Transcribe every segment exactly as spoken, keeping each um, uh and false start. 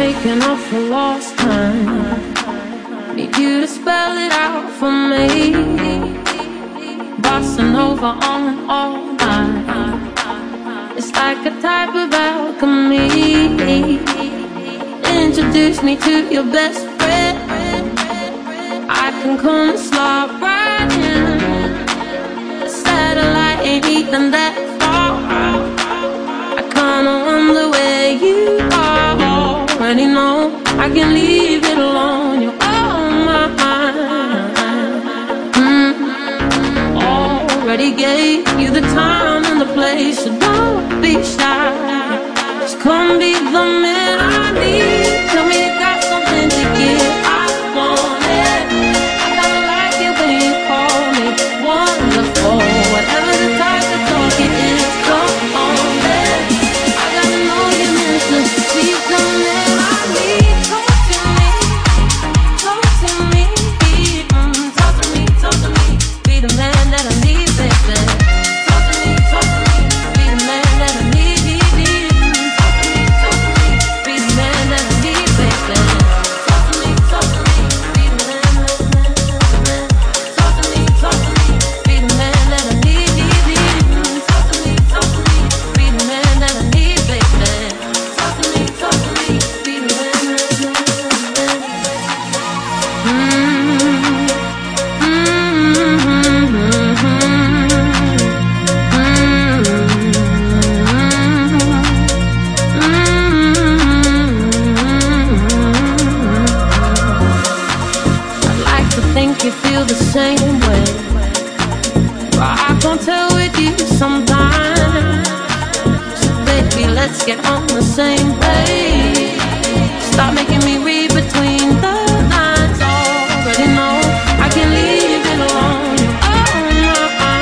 making up for lost time. Need you to spell it out for me. Bossing over on and all night. It's like a type of alchemy. Introduce me to your best friend. I can come and slide right in. The satellite ain't even that far. I kinda wonder where you are. Already know I can leave it alone. You're on my mind. mm. Already gave you the time and the place, so don't be shy. Just come be the man I need. Tell me you got something to give. I want it. I kinda like it when you call me wonderful. Whatever the type of talk it is, come on, man. I gotta know you meant to be the man I need. Talk to me, talk to me, mm, talk to me, talk to me. Be the man that I need, baby. Talk to me, talk to me. Be the man that I need, need, need. Talk to me, talk to me. Be the man that I need, baby. Talk to me, talk to me. Be the man, man, man, man. Talk to me, talk to me. Be the man that I need, need, need. Talk to me, talk to me. Be the man that I need, baby. Talk to me, talk to me. Be the man, man, man, man. I'd like to think you feel the same way, but I can't tell with you sometimes. So baby, let's get on the same page. Stop making me read between the lines. Already know I can leave it alone. Oh my,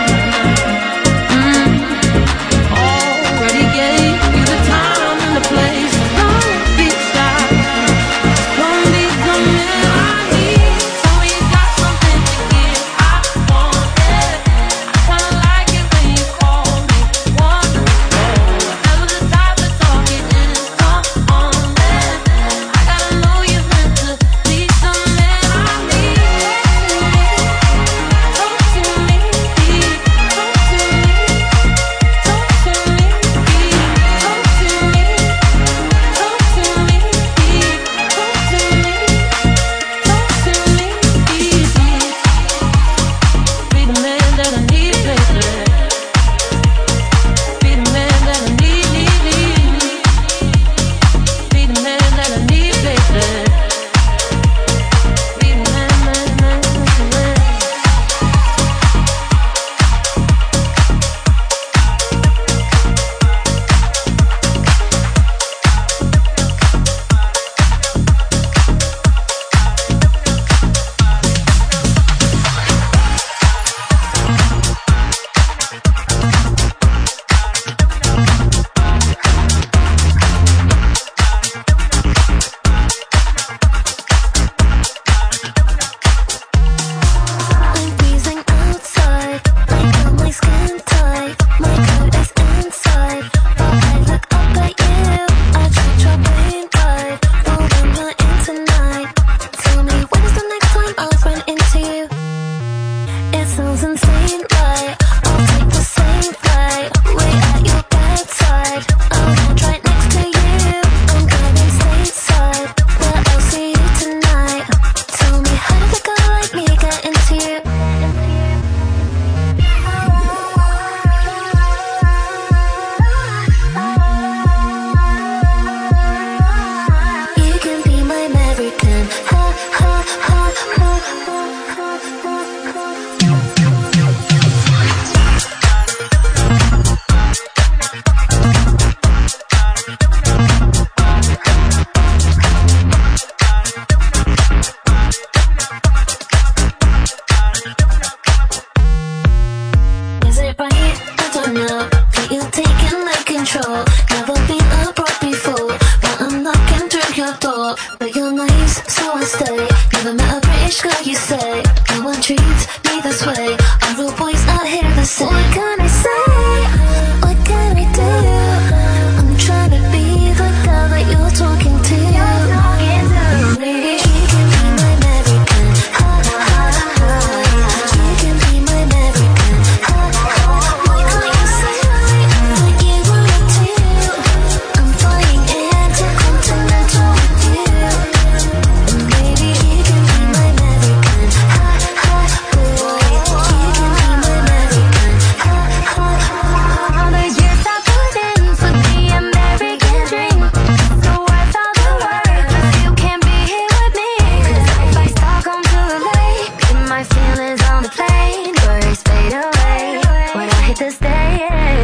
mm. Already gave you the time and the place. Don't be shy. Come be the man I need. Tell me you got something to give. I want it. I kinda like it when you call me wonderful. Whatever the type of talk it is, come on, man. I gotta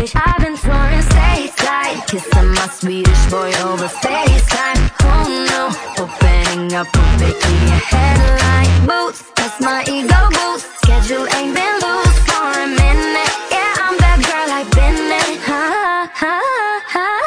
I've been touring stateside, kissing my Swedish boy over FaceTime. Oh no, opening up a baby a headline. Boots, that's my ego boost. Schedule ain't been loose for a minute. Yeah, I'm that girl I've been in. Ha ha ha ha.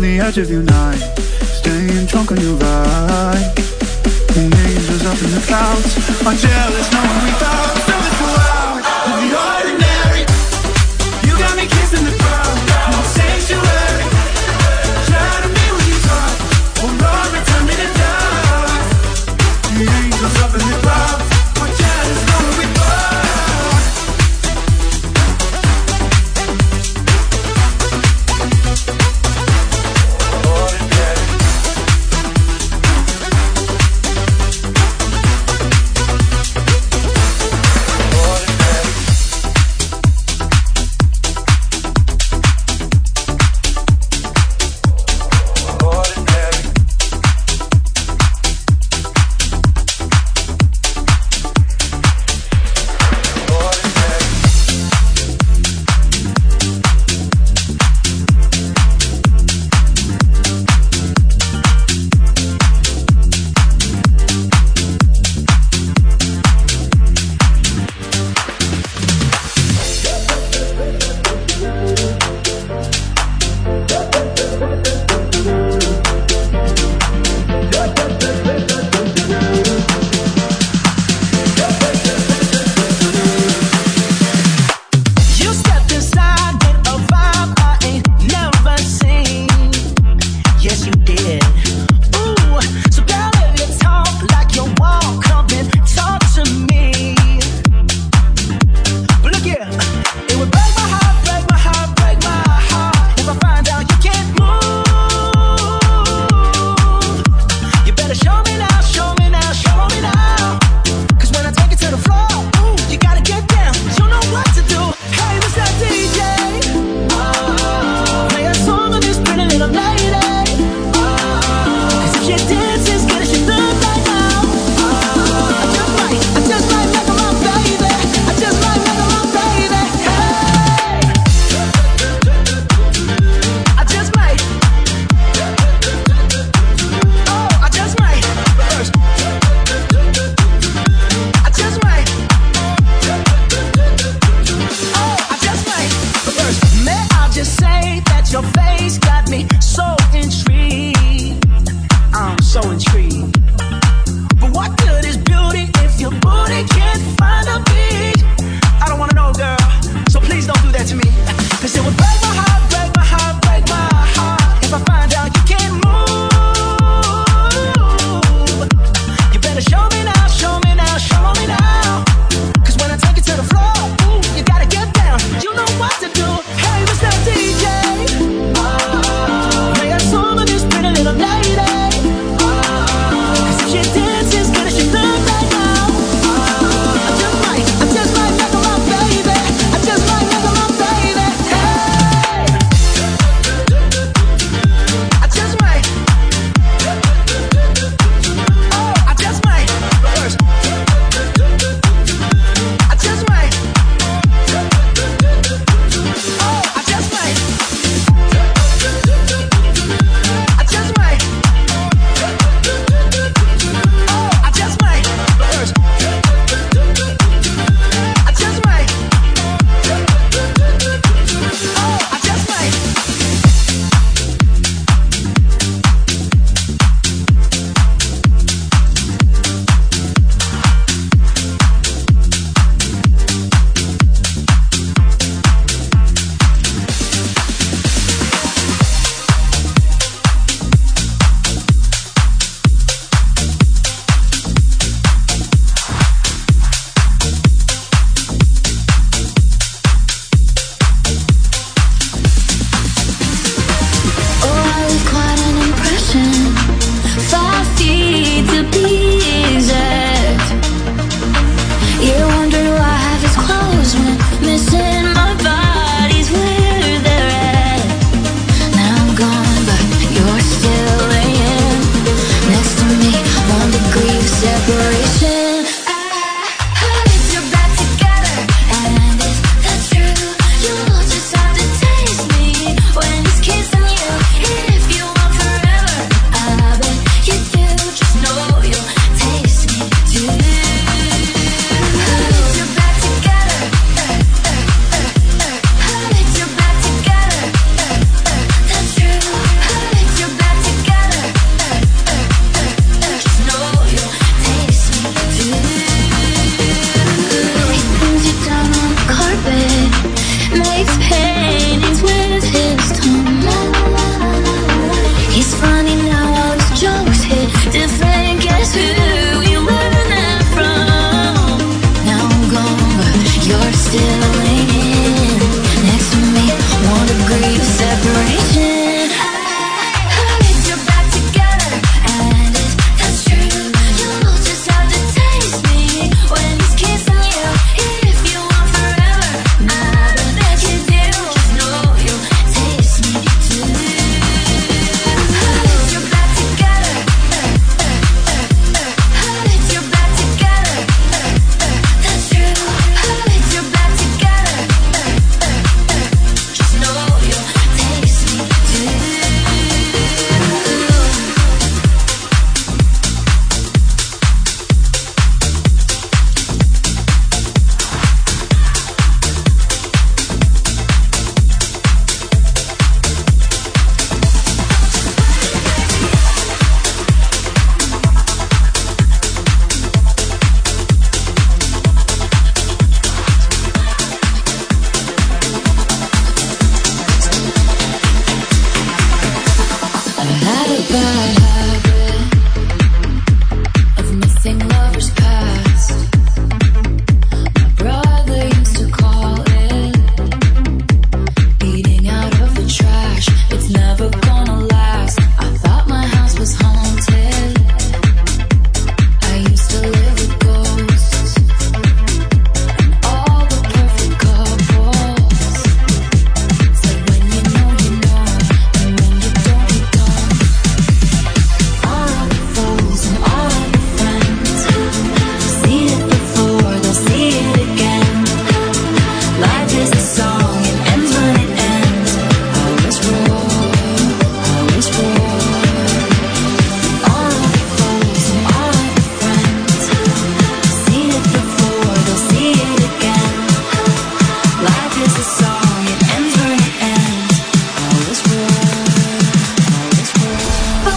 the edge of your night, staying drunk on your ride. The angels up in the clouds are jealous, knowing we thought so let's go out of the ordinary. You got me kissing the ground, no sanctuary. Try to be when you talk, or Lord, return me to dust. The angels up in the clouds are jealous, knowing we thought.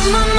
my